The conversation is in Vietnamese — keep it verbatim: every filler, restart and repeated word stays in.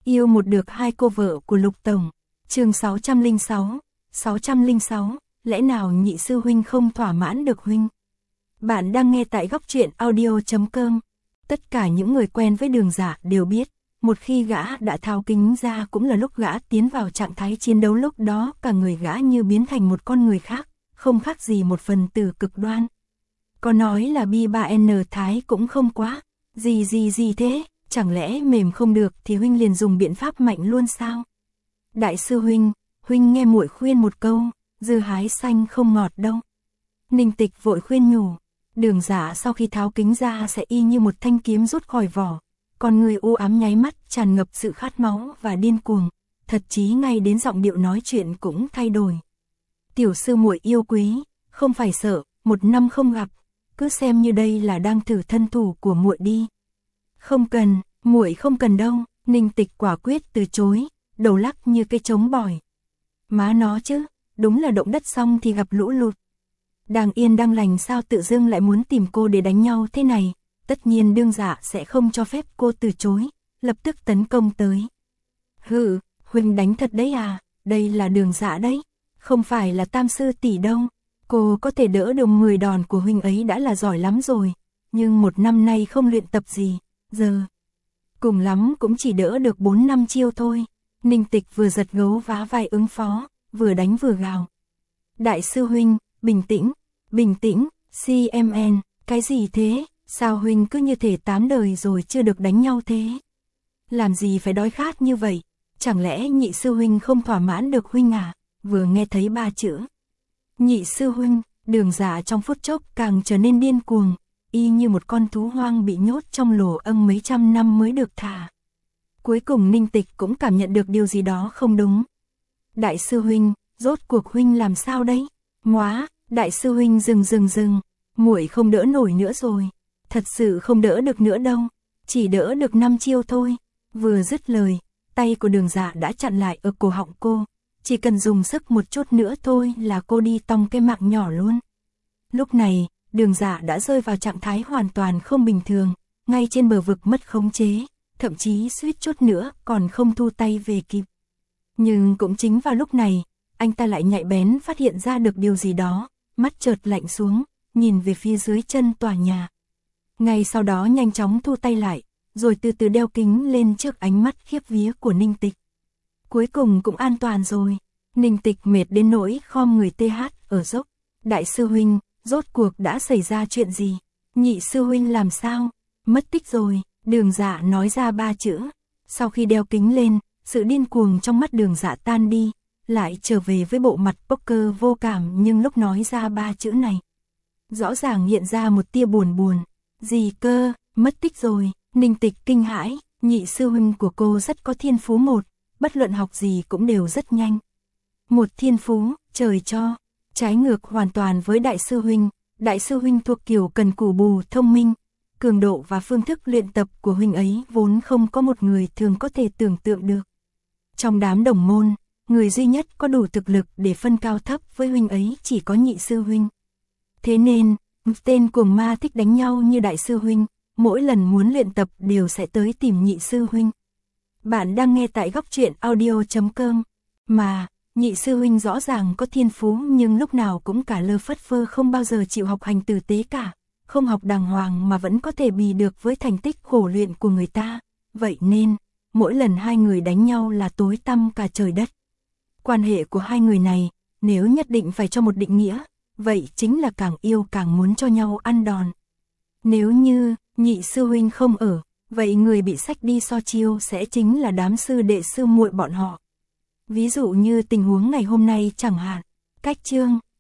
Yêu một được hai cô vợ của Lục Tổng. Chương sáu trăm lẻ sáu, sáu trăm lẻ sáu, lẽ nào nhị sư huynh không thỏa mãn được huynh? Bạn đang nghe tại góc truyện audio chấm com. Tất cả những người quen với Đường Dạ đều biết, một khi gã đã tháo kính ra cũng là lúc gã tiến vào trạng thái chiến đấu, lúc đó cả người gã như biến thành một con người khác, không khác gì một phần tử cực đoan. Có nói là bi ba en thái cũng không quá, gì gì gì thế, chẳng lẽ mềm không được thì huynh liền dùng biện pháp mạnh luôn sao? Đại sư huynh, huynh nghe muội khuyên một câu, dưa hái xanh không ngọt đâu. Ninh Tịch vội khuyên nhủ. Đường Dạ sau khi tháo kính ra sẽ y như một thanh kiếm rút khỏi vỏ, còn người u ám nháy mắt tràn ngập sự khát máu và điên cuồng, thật chí ngay đến giọng điệu nói chuyện cũng thay đổi. Tiểu sư muội yêu quý, không phải sợ, một năm không gặp, cứ xem như đây là đang thử thân thủ của muội đi. Không cần, muội không cần đâu, Ninh Tịch quả quyết từ chối, đầu lắc như cây trống bỏi. Má nó chứ, đúng là động đất xong thì gặp lũ lụt. Đang yên đang lành sao tự dưng lại muốn tìm cô để đánh nhau thế này, tất nhiên Đường Dạ sẽ không cho phép cô từ chối, lập tức tấn công tới. Hừ, huynh đánh thật đấy à, đây là Đường Dạ đấy, không phải là Tam sư tỷ đâu, cô có thể đỡ được mười đòn của huynh ấy đã là giỏi lắm rồi, nhưng một năm nay không luyện tập gì, giờ cùng lắm cũng chỉ đỡ được bốn năm chiêu thôi. Ninh Tịch vừa giật gấu vá vai ứng phó, vừa đánh vừa gào. Đại sư huynh, bình tĩnh, bình tĩnh, xê em en, cái gì thế, sao huynh cứ như thể tám đời rồi chưa được đánh nhau thế? Làm gì phải đói khát như vậy, chẳng lẽ nhị sư huynh không thỏa mãn được huynh à? Vừa nghe thấy ba chữ nhị sư huynh, Đường Dạ trong phút chốc càng trở nên điên cuồng, y như một con thú hoang bị nhốt trong lỗ âng mấy trăm năm mới được thả. Cuối cùng Ninh Tịch cũng cảm nhận được điều gì đó không đúng. Đại sư huynh, rốt cuộc huynh làm sao đấy? Móa, đại sư huynh dừng dừng dừng, muội không đỡ nổi nữa rồi, thật sự không đỡ được nữa đâu, chỉ đỡ được năm chiêu thôi. Vừa dứt lời, tay của Đường Dạ đã chặn lại ở cổ họng cô, chỉ cần dùng sức một chút nữa thôi là cô đi tong cái mạng nhỏ luôn. Lúc này, Đường Dạ đã rơi vào trạng thái hoàn toàn không bình thường, ngay trên bờ vực mất khống chế, thậm chí suýt chút nữa còn không thu tay về kịp. Nhưng cũng chính vào lúc này, anh ta lại nhạy bén phát hiện ra được điều gì đó, mắt chợt lạnh xuống, nhìn về phía dưới chân tòa nhà. Ngay sau đó nhanh chóng thu tay lại, rồi từ từ đeo kính lên trước ánh mắt khiếp vía của Ninh Tịch. Cuối cùng cũng an toàn rồi. Ninh Tịch mệt đến nỗi khom người tê hát ở dốc. Đại sư huynh, rốt cuộc đã xảy ra chuyện gì? Nhị sư huynh làm sao? Mất tích rồi. Đường Dạ nói ra ba chữ. Sau khi đeo kính lên, sự điên cuồng trong mắt Đường Dạ tan đi, lại trở về với bộ mặt poker vô cảm, nhưng lúc nói ra ba chữ này, rõ ràng hiện ra một tia buồn buồn. Gì cơ, mất tích rồi? Ninh Tịch kinh hãi, nhị sư huynh của cô rất có thiên phú, một, bất luận học gì cũng đều rất nhanh. Một thiên phú, trời cho, trái ngược hoàn toàn với đại sư huynh. Đại sư huynh thuộc kiểu cần cù bù thông minh, cường độ và phương thức luyện tập của huynh ấy vốn không có một người thường có thể tưởng tượng được. Trong đám đồng môn, người duy nhất có đủ thực lực để phân cao thấp với huynh ấy chỉ có nhị sư huynh. Thế nên, tên cuồng ma thích đánh nhau như đại sư huynh, mỗi lần muốn luyện tập đều sẽ tới tìm nhị sư huynh. Bạn đang nghe tại góc truyện audio chấm com. Mà, nhị sư huynh rõ ràng có thiên phú nhưng lúc nào cũng cả lơ phất phơ, không bao giờ chịu học hành tử tế cả, không học đàng hoàng mà vẫn có thể bì được với thành tích khổ luyện của người ta. Vậy nên, mỗi lần hai người đánh nhau là tối tăm cả trời đất. Quan hệ của hai người này, nếu nhất định phải cho một định nghĩa, vậy chính là càng yêu càng muốn cho nhau ăn đòn. Nếu như nhị sư huynh không ở, vậy người bị xách đi so chiêu sẽ chính là đám sư đệ sư muội bọn họ. Ví dụ như tình huống ngày hôm nay chẳng hạn. Cách chương